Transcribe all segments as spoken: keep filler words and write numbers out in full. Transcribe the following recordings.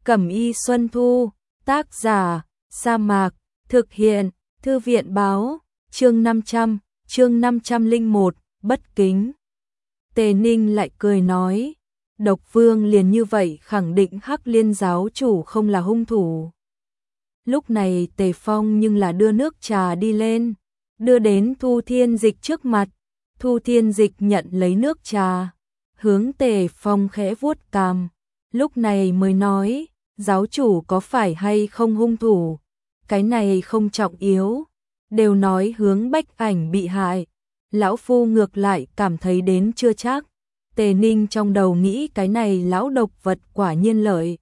Cẩm y Xuân Thu, tác giả, Sa Mạc, thực hiện, Thư viện báo, chương năm trăm, chương năm trăm lẻ một, bất kính. Tề Ninh lại cười nói, Độc Vương liền như vậy khẳng định Hắc Liên giáo chủ không là hung thủ. Lúc này Tề Phong nhưng là đưa nước trà đi lên, đưa đến Thu Thiên Dịch trước mặt. Thu Thiên Dịch nhận lấy nước trà, hướng Tề Phong khẽ vuốt cằm, lúc này mới nói, giáo chủ có phải hay không hung thủ, cái này không trọng yếu, đều nói hướng Bách Ảnh bị hại, lão phu ngược lại cảm thấy đến chưa chắc. Tề Ninh trong đầu nghĩ cái này lão độc vật quả nhiên lợi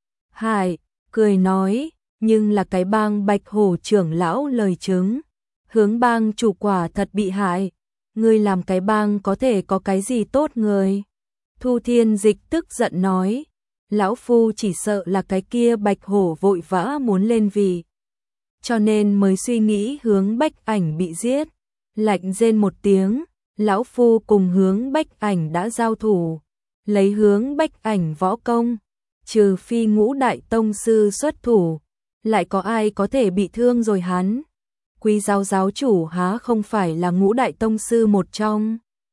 hại, cười nói, nhưng là cái bang Bạch Hổ trưởng lão lời chứng, hướng bang chủ quả thật bị hại, ngươi làm cái bang có thể có cái gì tốt người. Thu Thiên Dịch tức giận nói, lão phu chỉ sợ là cái kia Bạch Hổ vội vã muốn lên vị, cho nên mới suy nghĩ hướng Bách Ảnh bị giết. Lạnh rên một tiếng, lão phu cùng hướng Bách Ảnh đã giao thủ, lấy hướng Bách Ảnh võ công, trừ phi Ngũ Đại tông sư xuất thủ, lại có ai có thể bị thương rồi hắn. Quý giáo giáo chủ há không phải là Ngũ Đại tông sư một trong.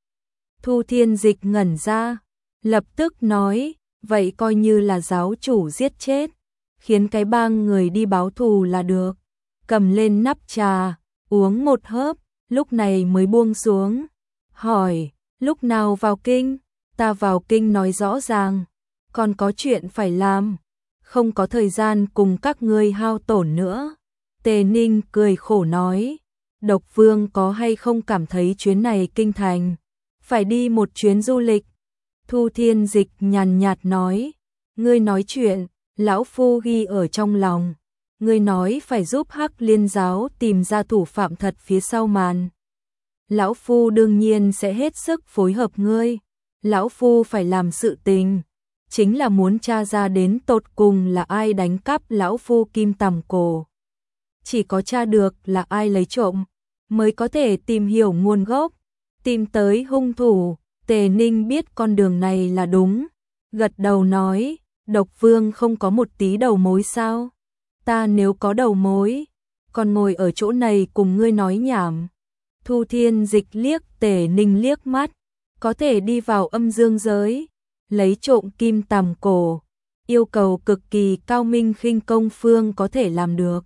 Thu Thiên Dịch ngẩn ra, lập tức nói, vậy coi như là giáo chủ giết chết, khiến cái bang người đi báo thù là được. Cầm lên nắp trà, uống một hớp, lúc này mới buông xuống, hỏi, lúc nào vào kinh? Ta vào kinh nói rõ ràng, còn có chuyện phải làm, không có thời gian cùng các ngươi hao tổn nữa. Tề Ninh cười khổ nói, Độc Vương có hay không cảm thấy chuyến này kinh thành, phải đi một chuyến du lịch? Thu Thiên Dịch nhàn nhạt nói, ngươi nói chuyện, lão phu ghi ở trong lòng, ngươi nói phải giúp Hắc Liên giáo tìm ra thủ phạm thật phía sau màn. Lão phu đương nhiên sẽ hết sức phối hợp ngươi, lão phu phải làm sự tình, chính là muốn tra ra đến tột cùng là ai đánh cắp lão phu kim tằm cổ. Chỉ có tra được là ai lấy trộm, mới có thể tìm hiểu nguồn gốc, tìm tới hung thủ. Tề Ninh biết con đường này là đúng, gật đầu nói, Độc Vương không có một tí đầu mối sao? Ta nếu có đầu mối, còn ngồi ở chỗ này cùng ngươi nói nhảm. Thu Thiên Dịch liếc Tề Ninh liếc mắt, có thể đi vào âm dương giới, lấy trộm kim tằm cổ, yêu cầu cực kỳ cao minh khinh công phương có thể làm được.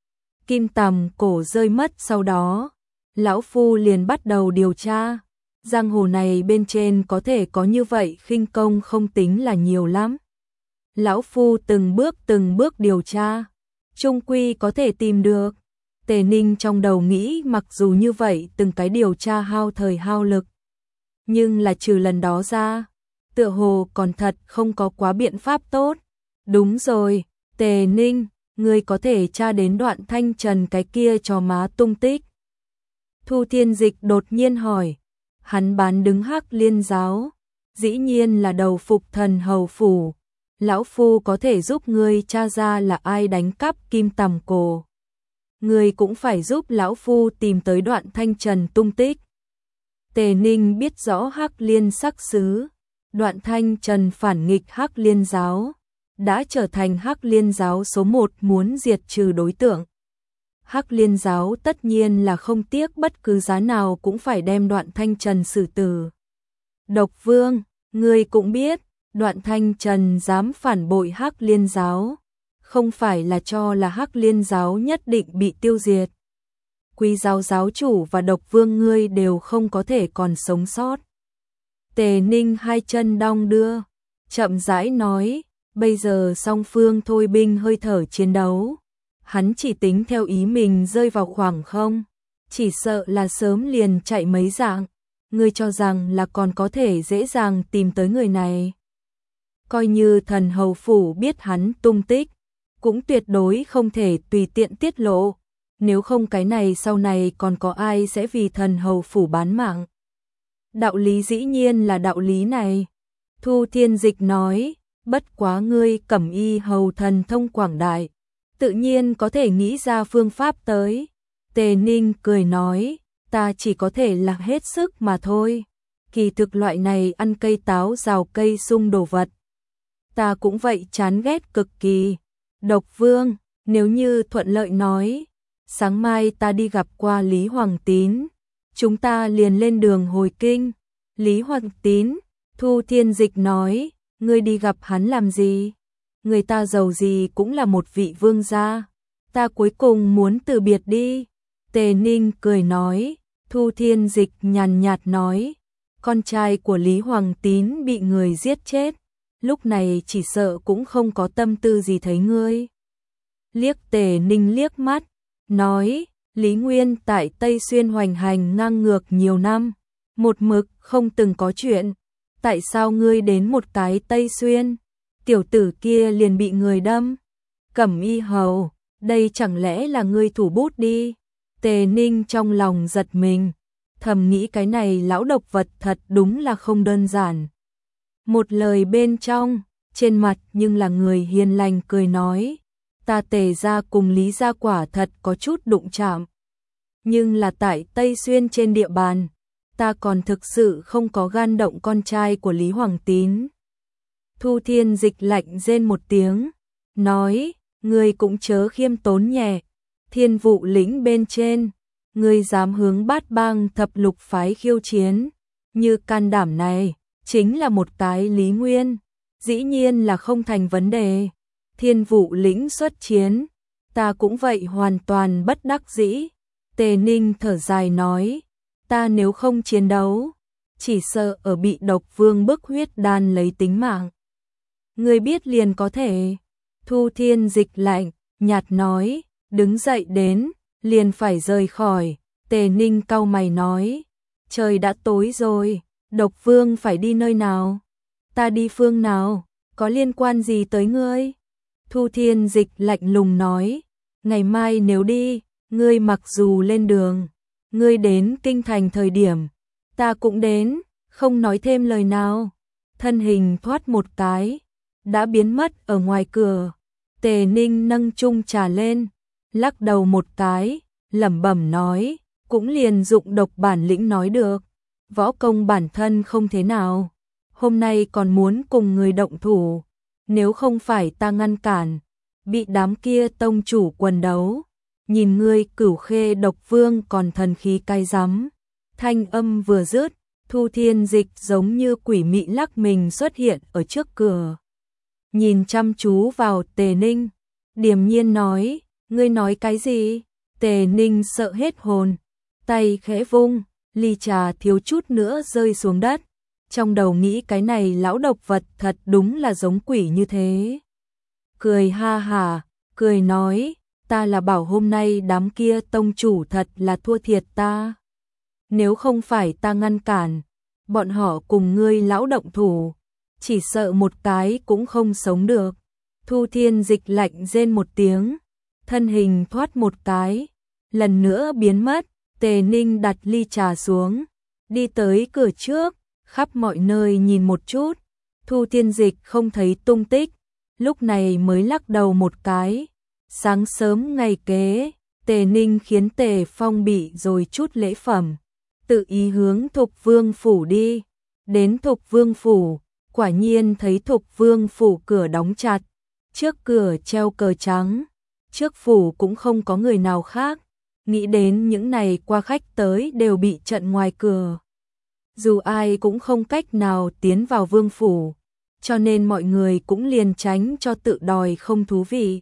Kim tằm cổ rơi mất sau đó, lão phu liền bắt đầu điều tra. Giang hồ này bên trên có thể có như vậy khinh công không tính là nhiều lắm. Lão phu từng bước từng bước điều tra, chung quy có thể tìm được. Tề Ninh trong đầu nghĩ mặc dù như vậy từng cái điều tra hao thời hao lực, nhưng là trừ lần đó ra, tựa hồ còn thật không có quá biện pháp tốt. Đúng rồi, Tề Ninh, ngươi có thể tra đến Đoạn Thanh Trần cái kia cho má tung tích. Thu Thiên Dịch đột nhiên hỏi, hắn bán đứng Hắc Liên giáo, dĩ nhiên là đầu phục thần hầu phủ, lão phu có thể giúp ngươi tra ra là ai đánh cắp kim tằm cổ. Ngươi cũng phải giúp lão phu tìm tới Đoạn Thanh Trần tung tích. Tề Ninh biết rõ Hắc Liên sắc xứ, Đoạn Thanh Trần phản nghịch Hắc Liên giáo, đã trở thành Hắc Liên giáo số một muốn diệt trừ đối tượng. Hắc Liên giáo tất nhiên là không tiếc bất cứ giá nào cũng phải đem Đoạn Thanh Trần xử tử. Độc Vương, ngươi cũng biết, Đoạn Thanh Trần dám phản bội Hắc Liên giáo, không phải là cho là Hắc Liên giáo nhất định bị tiêu diệt. Quý giáo giáo chủ và Độc Vương ngươi đều không có thể còn sống sót. Tề Ninh hai chân đong đưa, chậm rãi nói, bây giờ song phương thôi binh hơi thở chiến đấu. Hắn chỉ tính theo ý mình rơi vào khoảng không, chỉ sợ là sớm liền chạy mấy dạng. Ngươi cho rằng là còn có thể dễ dàng tìm tới người này. Coi như thần hầu phủ biết hắn tung tích, cũng tuyệt đối không thể tùy tiện tiết lộ, nếu không cái này sau này còn có ai sẽ vì thần hầu phủ bán mạng. Đạo lý dĩ nhiên là đạo lý này. Thu Thiên Dịch nói, bất quá ngươi Cẩm y hầu thần thông quảng đại, tự nhiên có thể nghĩ ra phương pháp tới. Tề Ninh cười nói, ta chỉ có thể là hết sức mà thôi. Kỳ thực loại này ăn cây táo rào cây sung đồ vật, ta cũng vậy, chán ghét cực kỳ. Độc Vương, nếu như thuận lợi nói, sáng mai ta đi gặp qua Lý Hoàng Tín, chúng ta liền lên đường hồi kinh. Lý Hoàng Tín, Thu Thiên Dịch nói, ngươi đi gặp hắn làm gì? Người ta giàu gì cũng là một vị vương gia, ta cuối cùng muốn từ biệt đi. Tề Ninh cười nói. Thu Thiên Dịch nhàn nhạt nói, con trai của Lý Hoàng Tín bị người giết chết, lúc này chỉ sợ cũng không có tâm tư gì thấy ngươi. Liếc Tề Ninh liếc mắt, nói, Lý Nguyên tại Tây Xuyên hoành hành ngang ngược nhiều năm, một mực không từng có chuyện, tại sao ngươi đến một cái Tây Xuyên, tiểu tử kia liền bị người đâm? Cẩm Y Hầu, đây chẳng lẽ là ngươi thủ bút đi? Tề Ninh trong lòng giật mình, thầm nghĩ cái này lão độc vật thật đúng là không đơn giản. Một lời bên trong, trên mặt nhưng là người hiền lành cười nói, ta Tề gia cùng Lý gia quả thật có chút đụng chạm, nhưng là tại Tây Xuyên trên địa bàn, ta còn thực sự không có gan động con trai của Lý Hoàng Tín. Thu Thiên Dịch lạnh rên một tiếng, nói, ngươi cũng chớ khiêm tốn nhẹ. Thiên Vụ lĩnh bên trên, ngươi dám hướng Bát Bang thập lục phái khiêu chiến, như can đảm này, chính là một cái Lý Nguyên, dĩ nhiên là không thành vấn đề. Thiên Vụ lĩnh xuất chiến, ta cũng vậy hoàn toàn bất đắc dĩ. Tề Ninh thở dài nói, ta nếu không chiến đấu, chỉ sợ ở bị Độc Vương bức huyết đan lấy tính mạng. Ngươi biết liền có thể. Thu Thiên Dịch lạnh, nhạt nói, đứng dậy đến, liền phải rời khỏi. Tề Ninh cau mày nói, trời đã tối rồi, Độc Vương phải đi nơi nào? Ta đi phương nào? Có liên quan gì tới ngươi? Thu Thiên Dịch lạnh lùng nói, ngày mai nếu đi, ngươi mặc dù lên đường, ngươi đến kinh thành thời điểm, ta cũng đến, không nói thêm lời nào. Thân hình thoát một cái, đã biến mất ở ngoài cửa. Tề Ninh nâng chung trà lên, lắc đầu một cái, lẩm bẩm nói, cũng liền dụng độc bản lĩnh nói được, võ công bản thân không thế nào, hôm nay còn muốn cùng người động thủ, nếu không phải ta ngăn cản, bị đám kia tông chủ quần đấu, nhìn ngươi Cửu Khê Độc Vương còn thần khí cay rắm. Thanh âm vừa dứt, Thu Thiên Dịch giống như quỷ mị lắc mình xuất hiện ở trước cửa, nhìn chăm chú vào Tề Ninh, điềm nhiên nói, ngươi nói cái gì? Tề Ninh sợ hết hồn, tay khẽ vung, ly trà thiếu chút nữa rơi xuống đất, trong đầu nghĩ cái này lão độc vật thật đúng là giống quỷ như thế. Cười ha hả, cười nói, ta là bảo hôm nay đám kia tông chủ thật là thua thiệt ta. Nếu không phải ta ngăn cản, bọn họ cùng ngươi lão động thủ, chỉ sợ một cái cũng không sống được. Thu Thiên Dịch lạnh rên một tiếng, thân hình thoát một cái, lần nữa biến mất. Tề Ninh đặt ly trà xuống, đi tới cửa trước, khắp mọi nơi nhìn một chút, Thu Thiên Dịch không thấy tung tích, lúc này mới lắc đầu một cái. Sáng sớm ngày kế, Tề Ninh khiến Tề Phong bị rồi chút lễ phẩm, tự ý hướng Thục Vương phủ đi. Đến Thục Vương phủ, quả nhiên thấy Thục Vương phủ cửa đóng chặt, trước cửa treo cờ trắng, trước phủ cũng không có người nào khác, nghĩ đến những này qua khách tới đều bị chặn ngoài cửa. Dù ai cũng không cách nào tiến vào vương phủ, cho nên mọi người cũng liền tránh cho tự đòi không thú vị.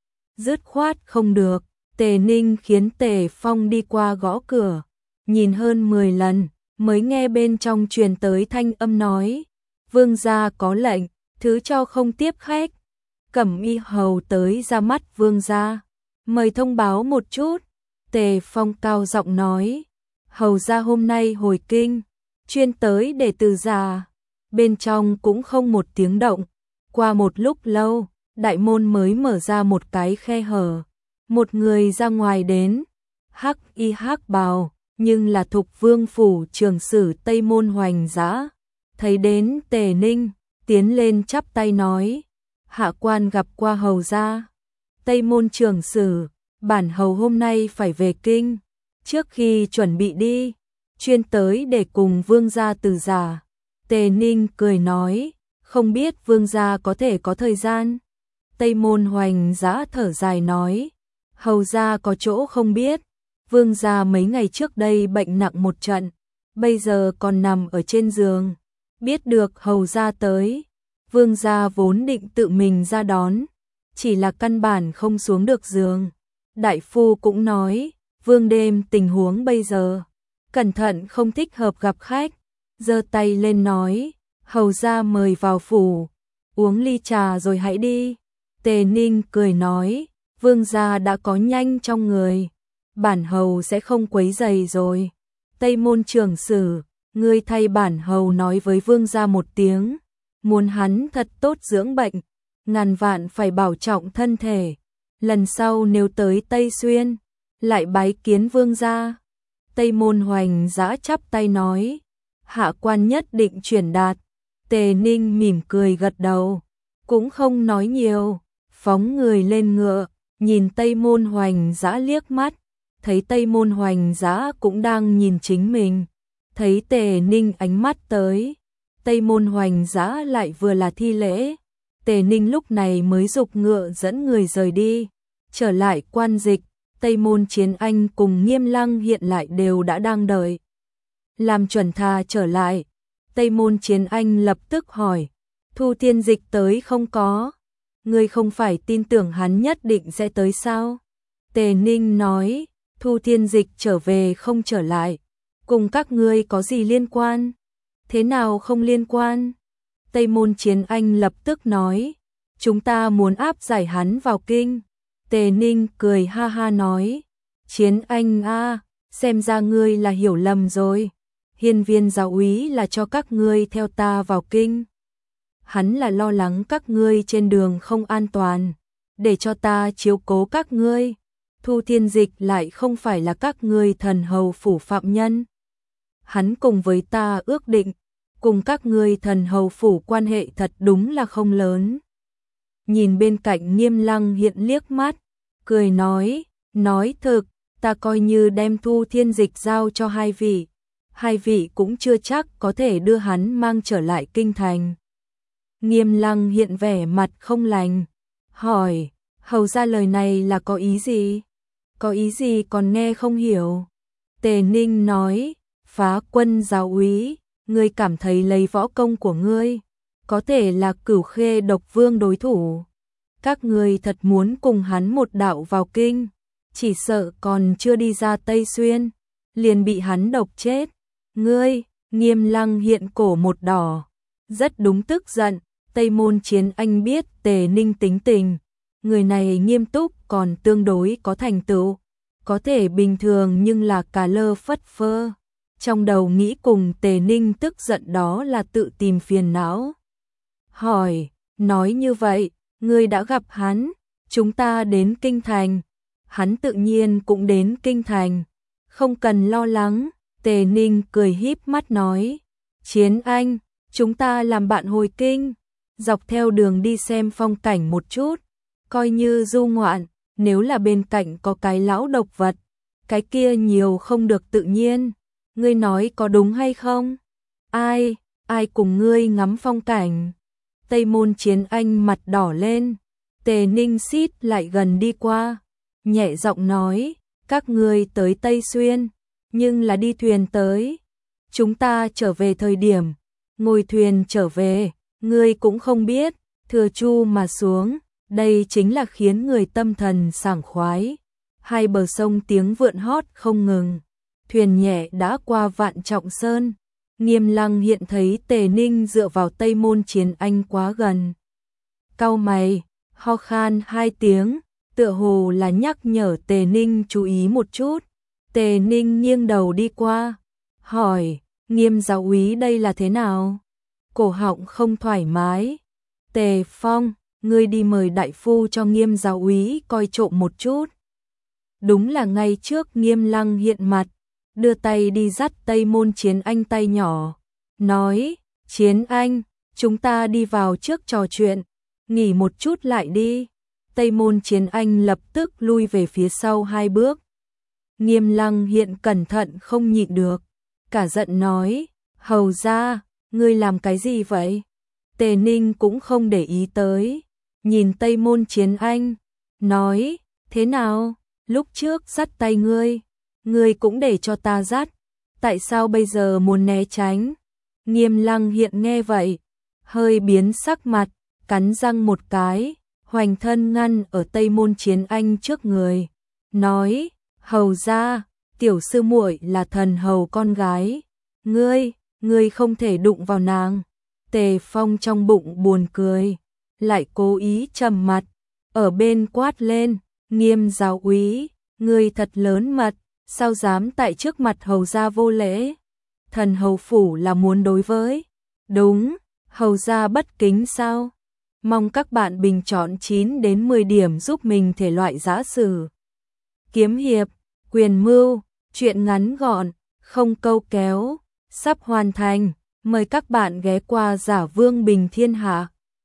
Dứt khoát không được, Tề Ninh khiến Tề Phong đi qua gõ cửa, nhìn hơn mười lần, mới nghe bên trong truyền tới thanh âm nói, vương gia có lệnh, thứ cho không tiếp khách. Cẩm Y hầu tới ra mắt vương gia, mời thông báo một chút. Tề Phong cao giọng nói, hầu gia hôm nay hồi kinh, chuyên tới để từ già. Bên trong cũng không một tiếng động, qua một lúc lâu, đại môn mới mở ra một cái khe hở, một người ra ngoài đến, hắc y hắc bào, nhưng là Thục Vương phủ trường sử Tây Môn Hoành Dã. Thấy đến Tề Ninh, tiến lên chắp tay nói, hạ quan gặp qua hầu gia. Tây Môn trường sử, bản hầu hôm nay phải về kinh, trước khi chuẩn bị đi, chuyên tới để cùng vương gia từ già. Tề Ninh cười nói, không biết vương gia có thể có thời gian. Tây Môn Hoành Dã thở dài nói, hầu gia có chỗ không biết, vương gia mấy ngày trước đây bệnh nặng một trận, bây giờ còn nằm ở trên giường, biết được hầu gia tới, vương gia vốn định tự mình ra đón, chỉ là căn bản không xuống được giường. Đại phu cũng nói, vương đêm tình huống bây giờ, cẩn thận không thích hợp gặp khách, giơ tay lên nói, hầu gia mời vào phủ, uống ly trà rồi hãy đi. Tề Ninh cười nói, vương gia đã có nhanh trong người, bản hầu sẽ không quấy rầy rồi. Tây Môn trưởng sử, ngươi thay bản hầu nói với vương gia một tiếng, muốn hắn thật tốt dưỡng bệnh, ngàn vạn phải bảo trọng thân thể, lần sau nếu tới Tây Xuyên, lại bái kiến vương gia. Tây Môn Hoành Dã chắp tay nói, hạ quan nhất định truyền đạt. Tề Ninh mỉm cười gật đầu, cũng không nói nhiều, phóng người lên ngựa, nhìn Tây Môn Hoành Dã liếc mắt, thấy Tây Môn Hoành Dã cũng đang nhìn chính mình, thấy Tề Ninh ánh mắt tới, Tây Môn Hoành Dã lại vừa là thi lễ, Tề Ninh lúc này mới giục ngựa dẫn người rời đi, trở lại quan dịch, Tây Môn Chiến Anh cùng Nghiêm Lăng hiện lại đều đã đang đợi. Làm chuẩn thà trở lại, Tây Môn Chiến Anh lập tức hỏi, Thu Thiên Dịch tới không có? Ngươi không phải tin tưởng hắn nhất định sẽ tới sao? Tề Ninh nói, Thu Thiên Dịch trở về không trở lại, cùng các ngươi có gì liên quan? Thế nào không liên quan? Tây Môn Chiến Anh lập tức nói, chúng ta muốn áp giải hắn vào kinh. Tề Ninh cười ha ha nói, Chiến Anh a, xem ra ngươi là hiểu lầm rồi. Hiên Viên giáo úy là cho các ngươi theo ta vào kinh. Hắn là lo lắng các ngươi trên đường không an toàn, để cho ta chiếu cố các ngươi. Thu Thiên Dịch lại không phải là các ngươi thần hầu phủ phạm nhân. Hắn cùng với ta ước định, cùng các ngươi thần hầu phủ quan hệ thật đúng là không lớn. Nhìn bên cạnh Nghiêm Lăng hiện liếc mắt, cười nói, nói thực, ta coi như đem Thu Thiên Dịch giao cho hai vị, hai vị cũng chưa chắc có thể đưa hắn mang trở lại kinh thành. Nghiêm Lăng hiện vẻ mặt không lành, hỏi, hầu ra lời này là có ý gì? Có ý gì còn nghe không hiểu? Tề Ninh nói, Phá Quân giáo úy, ngươi cảm thấy lấy võ công của ngươi, có thể là Cửu Khê Độc Vương đối thủ. Các ngươi thật muốn cùng hắn một đạo vào kinh, chỉ sợ còn chưa đi ra Tây Xuyên, liền bị hắn độc chết. Ngươi, Nghiêm Lăng hiện cổ một đỏ, rất đúng tức giận. Tây Môn Chiến Anh biết Tề Ninh tính tình, người này nghiêm túc còn tương đối có thành tựu, có thể bình thường nhưng là cà lơ phất phơ. Trong đầu nghĩ cùng Tề Ninh tức giận đó là tự tìm phiền não. Hỏi, nói như vậy, ngươi đã gặp hắn, chúng ta đến kinh thành, hắn tự nhiên cũng đến kinh thành, không cần lo lắng. Tề Ninh cười híp mắt nói, Chiến Anh, chúng ta làm bạn hồi kinh, dọc theo đường đi xem phong cảnh một chút, coi như du ngoạn, nếu là bên cạnh có cái lão độc vật, cái kia nhiều không được tự nhiên, ngươi nói có đúng hay không? Ai, ai cùng ngươi ngắm phong cảnh? Tây Môn Chiến Anh mặt đỏ lên, Tề Ninh xít lại gần đi qua, nhẹ giọng nói, các ngươi tới Tây Xuyên, nhưng là đi thuyền tới, chúng ta trở về thời điểm, ngồi thuyền trở về, ngươi cũng không biết, thừa chu mà xuống, đây chính là khiến người tâm thần sảng khoái. Hai bờ sông tiếng vượn hót không ngừng, thuyền nhẹ đã qua Vạn Trọng Sơn. Nghiêm Lăng hiện thấy Tề Ninh dựa vào Tây Môn Chiến Anh quá gần. Cau mày, ho khan hai tiếng, tựa hồ là nhắc nhở Tề Ninh chú ý một chút. Tề Ninh nghiêng đầu đi qua, hỏi, Nghiêm giáo úy đây là thế nào? Cổ họng không thoải mái. Tề Phong, ngươi đi mời đại phu cho Nghiêm giáo úy coi trộm một chút. Đúng là ngay trước Nghiêm Lăng hiện mặt, đưa tay đi dắt Tây Môn Chiến Anh tay nhỏ, nói, Chiến Anh, chúng ta đi vào trước trò chuyện, nghỉ một chút lại đi. Tây Môn Chiến Anh lập tức lui về phía sau hai bước. Nghiêm Lăng hiện cẩn thận không nhịn được, cả giận nói, hầu ra, ngươi làm cái gì vậy? Tề Ninh cũng không để ý tới, nhìn Tây Môn Chiến Anh, nói, thế nào, lúc trước dắt tay ngươi, ngươi cũng để cho ta dắt, tại sao bây giờ muốn né tránh? Nghiêm Lăng hiện nghe vậy, hơi biến sắc mặt, cắn răng một cái, hoành thân ngăn ở Tây Môn Chiến Anh trước người, nói, hầu ra, tiểu sư muội là thần hầu con gái, ngươi, ngươi không thể đụng vào nàng. Tề Phong trong bụng buồn cười, lại cố ý trầm mặt, ở bên quát lên, Nghiêm giáo úy, ngươi thật lớn mật, sao dám tại trước mặt hầu gia vô lễ? Thần hầu phủ là muốn đối với, đúng, hầu gia bất kính sao? Mong các bạn bình chọn chín đến mười điểm giúp mình thể loại giã sử, kiếm hiệp, quyền mưu, truyện ngắn gọn, không câu kéo, sắp hoàn thành. Mời các bạn ghé qua Giả Vương Bình Thiên Hạ.